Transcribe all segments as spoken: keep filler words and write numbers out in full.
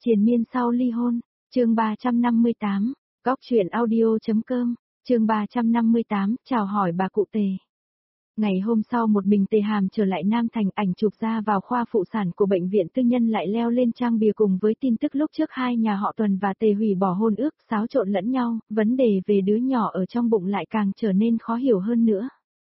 Triền miên sau ly hôn, chương ba trăm năm mươi tám, góc truyện audio.com, chương ba trăm năm mươi tám, chào hỏi bà cụ Tề. Ngày hôm sau một mình Tề Hàm trở lại Nam Thành, ảnh chụp ra vào khoa phụ sản của bệnh viện tư nhân lại leo lên trang bìa cùng với tin tức lúc trước hai nhà họ Tuần và Tề hủy bỏ hôn ước, xáo trộn lẫn nhau, vấn đề về đứa nhỏ ở trong bụng lại càng trở nên khó hiểu hơn nữa.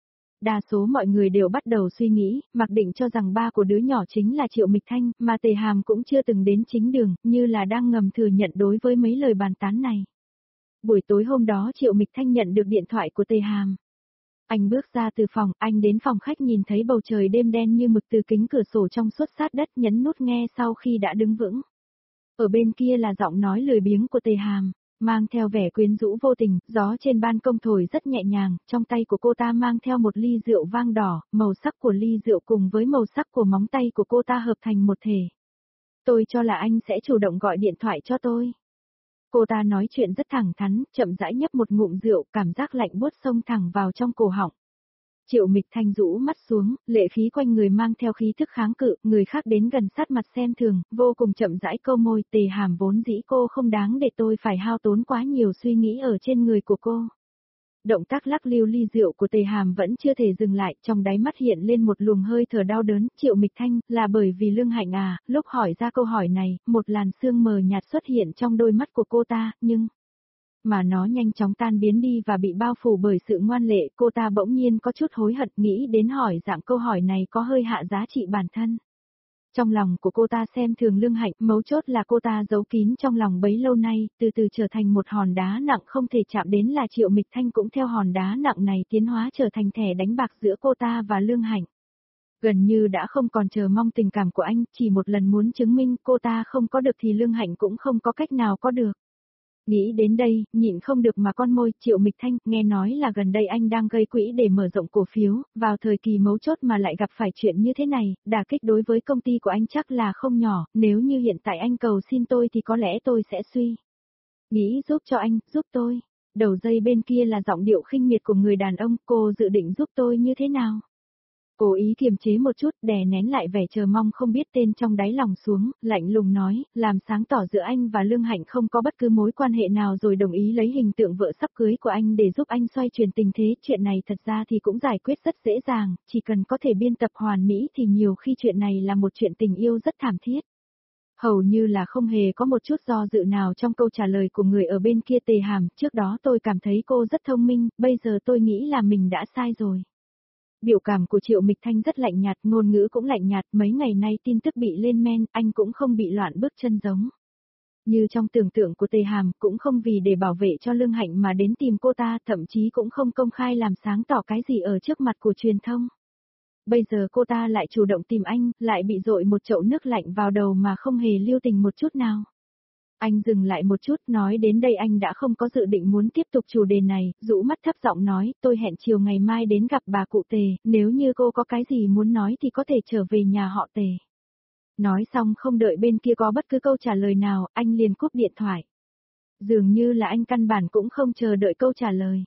Đa số mọi người đều bắt đầu suy nghĩ, mặc định cho rằng ba của đứa nhỏ chính là Triệu Mịch Thanh, mà Tề Hàm cũng chưa từng đến chính đường, như là đang ngầm thừa nhận đối với mấy lời bàn tán này. Buổi tối hôm đó Triệu Mịch Thanh nhận được điện thoại của Tề Hàm. Anh bước ra từ phòng, anh đến phòng khách nhìn thấy bầu trời đêm đen như mực từ kính cửa sổ trong suốt sát đất, nhấn nút nghe sau khi đã đứng vững. Ở bên kia là giọng nói lười biếng của Tề Hàm, mang theo vẻ quyến rũ vô tình, gió trên ban công thổi rất nhẹ nhàng, trong tay của cô ta mang theo một ly rượu vang đỏ, màu sắc của ly rượu cùng với màu sắc của móng tay của cô ta hợp thành một thể. Tôi cho là anh sẽ chủ động gọi điện thoại cho tôi. Cô ta nói chuyện rất thẳng thắn, chậm rãi nhấp một ngụm rượu, cảm giác lạnh buốt xông thẳng vào trong cổ họng. Triệu Mịch Thanh rũ mắt xuống, lệ khí quanh người mang theo khí thức kháng cự, người khác đến gần sát mặt xem thường, vô cùng chậm rãi câu môi. Tề Hàm, vốn dĩ cô không đáng để tôi phải hao tốn quá nhiều suy nghĩ ở trên người của cô. Động tác lắc lưu ly rượu của Tề Hàm vẫn chưa thể dừng lại, trong đáy mắt hiện lên một luồng hơi thở đau đớn. Triệu Mịch Thanh, là bởi vì Lương Hạnh à? Lúc hỏi ra câu hỏi này, một làn sương mờ nhạt xuất hiện trong đôi mắt của cô ta, nhưng mà nó nhanh chóng tan biến đi và bị bao phủ bởi sự ngoan lệ. Cô ta bỗng nhiên có chút hối hận, nghĩ đến hỏi dạng câu hỏi này có hơi hạ giá trị bản thân. Trong lòng của cô ta xem thường Lương Hạnh, mấu chốt là cô ta giấu kín trong lòng bấy lâu nay, từ từ trở thành một hòn đá nặng không thể chạm đến, là Triệu Mịch Thanh cũng theo hòn đá nặng này tiến hóa trở thành thẻ đánh bạc giữa cô ta và Lương Hạnh. Gần như đã không còn chờ mong tình cảm của anh, chỉ một lần muốn chứng minh cô ta không có được thì Lương Hạnh cũng không có cách nào có được. Nghĩ đến đây, nhịn không được mà con môi. Triệu Mịch Thanh, nghe nói là gần đây anh đang gây quỹ để mở rộng cổ phiếu, vào thời kỳ mấu chốt mà lại gặp phải chuyện như thế này, đả kích đối với công ty của anh chắc là không nhỏ, nếu như hiện tại anh cầu xin tôi thì có lẽ tôi sẽ suy nghĩ giúp cho anh, giúp tôi. Đầu dây bên kia là giọng điệu khinh miệt của người đàn ông, cô dự định giúp tôi như thế nào? Cố ý kiềm chế một chút, đè nén lại vẻ chờ mong không biết tên trong đáy lòng xuống, lạnh lùng nói, làm sáng tỏ giữa anh và Lương Hạnh không có bất cứ mối quan hệ nào, rồi đồng ý lấy hình tượng vợ sắp cưới của anh để giúp anh xoay chuyển tình thế. Chuyện này thật ra thì cũng giải quyết rất dễ dàng, chỉ cần có thể biên tập hoàn mỹ thì nhiều khi chuyện này là một chuyện tình yêu rất thảm thiết. Hầu như là không hề có một chút do dự nào trong câu trả lời của người ở bên kia. Tề Hàm, trước đó tôi cảm thấy cô rất thông minh, bây giờ tôi nghĩ là mình đã sai rồi. Biểu cảm của Triệu Mịch Thanh rất lạnh nhạt, ngôn ngữ cũng lạnh nhạt, mấy ngày nay tin tức bị lên men, anh cũng không bị loạn bước chân giống như trong tưởng tượng của Tề Hàm, cũng không vì để bảo vệ cho Lương Hạnh mà đến tìm cô ta, thậm chí cũng không công khai làm sáng tỏ cái gì ở trước mặt của truyền thông. Bây giờ cô ta lại chủ động tìm anh, lại bị dội một chậu nước lạnh vào đầu mà không hề lưu tình một chút nào. Anh dừng lại một chút, nói đến đây anh đã không có dự định muốn tiếp tục chủ đề này, rũ mắt thấp giọng nói, tôi hẹn chiều ngày mai đến gặp bà cụ Tề, nếu như cô có cái gì muốn nói thì có thể trở về nhà họ Tề. Nói xong không đợi bên kia có bất cứ câu trả lời nào, anh liền cúp điện thoại. Dường như là anh căn bản cũng không chờ đợi câu trả lời.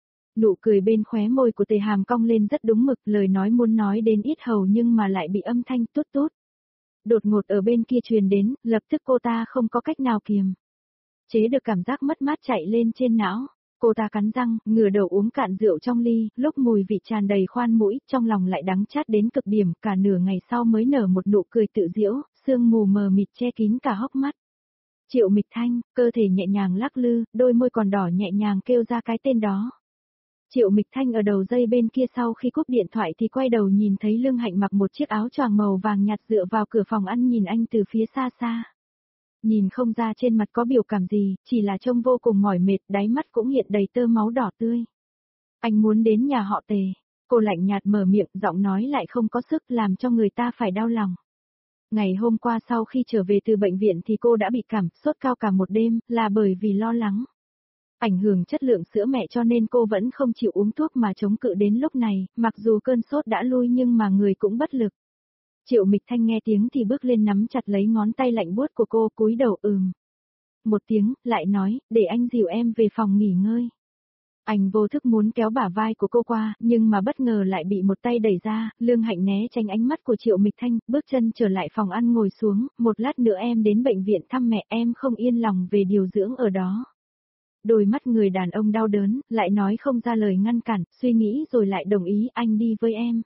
Nụ cười bên khóe môi của Tề Hàm cong lên rất đúng mực, lời nói muốn nói đến ít hầu nhưng mà lại bị âm thanh tút tút đột ngột ở bên kia truyền đến, lập tức cô ta không có cách nào kiềm chế được cảm giác mất mát chạy lên trên não. Cô ta cắn răng, ngửa đầu uống cạn rượu trong ly, lúc mùi vị tràn đầy khoan mũi, trong lòng lại đắng chát đến cực điểm, cả nửa ngày sau mới nở một nụ cười tự giễu, sương mù mờ mịt che kín cả hốc mắt. Triệu Mịch Thanh, cơ thể nhẹ nhàng lắc lư, đôi môi còn đỏ nhẹ nhàng kêu ra cái tên đó. Triệu Mịch Thanh ở đầu dây bên kia sau khi cúp điện thoại thì quay đầu nhìn thấy Lương Hạnh mặc một chiếc áo choàng màu vàng nhạt dựa vào cửa phòng ăn nhìn anh từ phía xa xa. Nhìn không ra trên mặt có biểu cảm gì, chỉ là trông vô cùng mỏi mệt, đáy mắt cũng hiện đầy tơ máu đỏ tươi. Anh muốn đến nhà họ Tề. Cô lạnh nhạt mở miệng, giọng nói lại không có sức, làm cho người ta phải đau lòng. Ngày hôm qua sau khi trở về từ bệnh viện thì cô đã bị cảm sốt cao cả một đêm, là bởi vì lo lắng ảnh hưởng chất lượng sữa mẹ cho nên cô vẫn không chịu uống thuốc mà chống cự đến lúc này, mặc dù cơn sốt đã lui nhưng mà người cũng bất lực. Triệu Mịch Thanh nghe tiếng thì bước lên nắm chặt lấy ngón tay lạnh buốt của cô, cúi đầu ừm một tiếng, lại nói, để anh dìu em về phòng nghỉ ngơi. Anh vô thức muốn kéo bả vai của cô qua, nhưng mà bất ngờ lại bị một tay đẩy ra, Lương Hạnh né tránh ánh mắt của Triệu Mịch Thanh, bước chân trở lại phòng ăn ngồi xuống, một lát nữa em đến bệnh viện thăm mẹ, em không yên lòng về điều dưỡng ở đó. Đôi mắt người đàn ông đau đớn, lại nói không ra lời ngăn cản, suy nghĩ rồi lại đồng ý anh đi với em.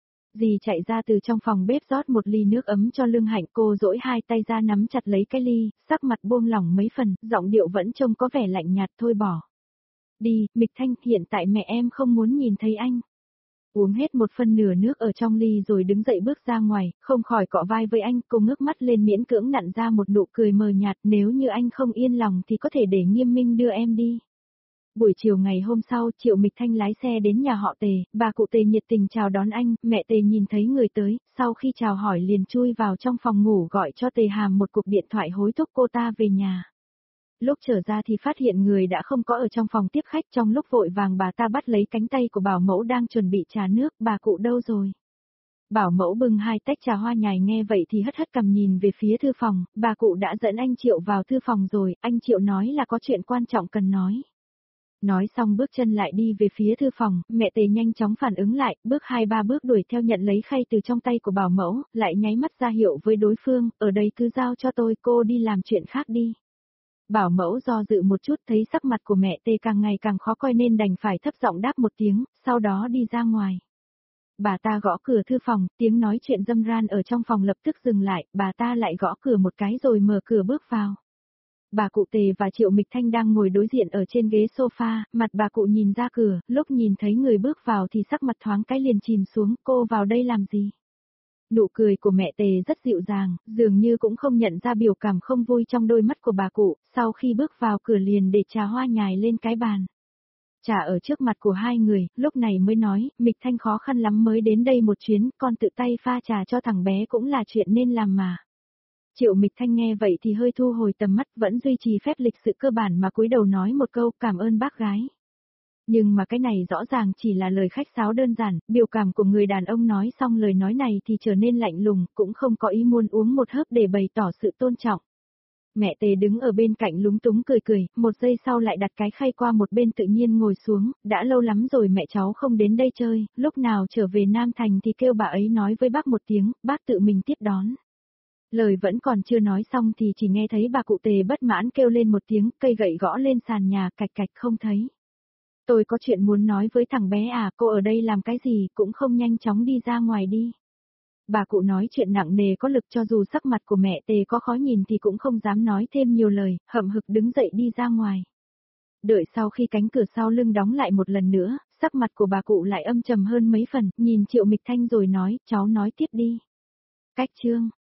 Dì chạy ra từ trong phòng bếp rót một ly nước ấm cho Lương Hạnh, cô duỗi hai tay ra nắm chặt lấy cái ly, sắc mặt buông lỏng mấy phần, giọng điệu vẫn trông có vẻ lạnh nhạt, thôi bỏ. Đi, Mịch Thanh, hiện tại mẹ em không muốn nhìn thấy anh. Uống hết một phần nửa nước ở trong ly rồi đứng dậy bước ra ngoài, không khỏi cọ vai với anh, cô ngước mắt lên miễn cưỡng nặn ra một nụ cười mờ nhạt, nếu như anh không yên lòng thì có thể để Nghiêm Minh đưa em đi. Buổi chiều ngày hôm sau, Triệu Mịch Thanh lái xe đến nhà họ Tề, bà cụ Tề nhiệt tình chào đón anh, mẹ Tề nhìn thấy người tới, sau khi chào hỏi liền chui vào trong phòng ngủ gọi cho Tề Hàm một cuộc điện thoại hối thúc cô ta về nhà. Lúc trở ra thì phát hiện người đã không có ở trong phòng tiếp khách, trong lúc vội vàng bà ta bắt lấy cánh tay của bảo mẫu đang chuẩn bị trà nước, bà cụ đâu rồi? Bảo mẫu bưng hai tách trà hoa nhài nghe vậy thì hất hất cằm nhìn về phía thư phòng, bà cụ đã dẫn anh Triệu vào thư phòng rồi, anh Triệu nói là có chuyện quan trọng cần nói. Nói xong bước chân lại đi về phía thư phòng, mẹ Tề nhanh chóng phản ứng lại, bước hai ba bước đuổi theo nhận lấy khay từ trong tay của bảo mẫu, lại nháy mắt ra hiệu với đối phương, ở đây cứ giao cho tôi, cô đi làm chuyện khác đi. Bảo mẫu do dự một chút thấy sắc mặt của mẹ Tề càng ngày càng khó coi nên đành phải thấp giọng đáp một tiếng, sau đó đi ra ngoài. Bà ta gõ cửa thư phòng, tiếng nói chuyện râm ran ở trong phòng lập tức dừng lại, bà ta lại gõ cửa một cái rồi mở cửa bước vào. Bà cụ Tề và Triệu Mịch Thanh đang ngồi đối diện ở trên ghế sofa, mặt bà cụ nhìn ra cửa, lúc nhìn thấy người bước vào thì sắc mặt thoáng cái liền chìm xuống, cô vào đây làm gì? Nụ cười của mẹ Tề rất dịu dàng, dường như cũng không nhận ra biểu cảm không vui trong đôi mắt của bà cụ, sau khi bước vào cửa liền để trà hoa nhài lên cái bàn. Trà ở trước mặt của hai người, lúc này mới nói, Mịch Thanh khó khăn lắm mới đến đây một chuyến, con tự tay pha trà cho thằng bé cũng là chuyện nên làm mà. Triệu Mịch Thanh nghe vậy thì hơi thu hồi tầm mắt, vẫn duy trì phép lịch sự cơ bản mà cúi đầu nói một câu cảm ơn bác gái. Nhưng mà cái này rõ ràng chỉ là lời khách sáo đơn giản, biểu cảm của người đàn ông nói xong lời nói này thì trở nên lạnh lùng, cũng không có ý muốn uống một hớp để bày tỏ sự tôn trọng. Mẹ Tề đứng ở bên cạnh lúng túng cười cười, một giây sau lại đặt cái khay qua một bên tự nhiên ngồi xuống, đã lâu lắm rồi mẹ cháu không đến đây chơi, lúc nào trở về Nam Thành thì kêu bà ấy nói với bác một tiếng, bác tự mình tiếp đón. Lời vẫn còn chưa nói xong thì chỉ nghe thấy bà cụ Tề bất mãn kêu lên một tiếng, cây gậy gõ lên sàn nhà, cạch cạch không thấy. Tôi có chuyện muốn nói với thằng bé à, cô ở đây làm cái gì, cũng không nhanh chóng đi ra ngoài đi. Bà cụ nói chuyện nặng nề có lực, cho dù sắc mặt của mẹ Tề có khó nhìn thì cũng không dám nói thêm nhiều lời, hậm hực đứng dậy đi ra ngoài. Đợi sau khi cánh cửa sau lưng đóng lại một lần nữa, sắc mặt của bà cụ lại âm trầm hơn mấy phần, nhìn Triệu Mịch Thanh rồi nói, cháu nói tiếp đi. Cách chương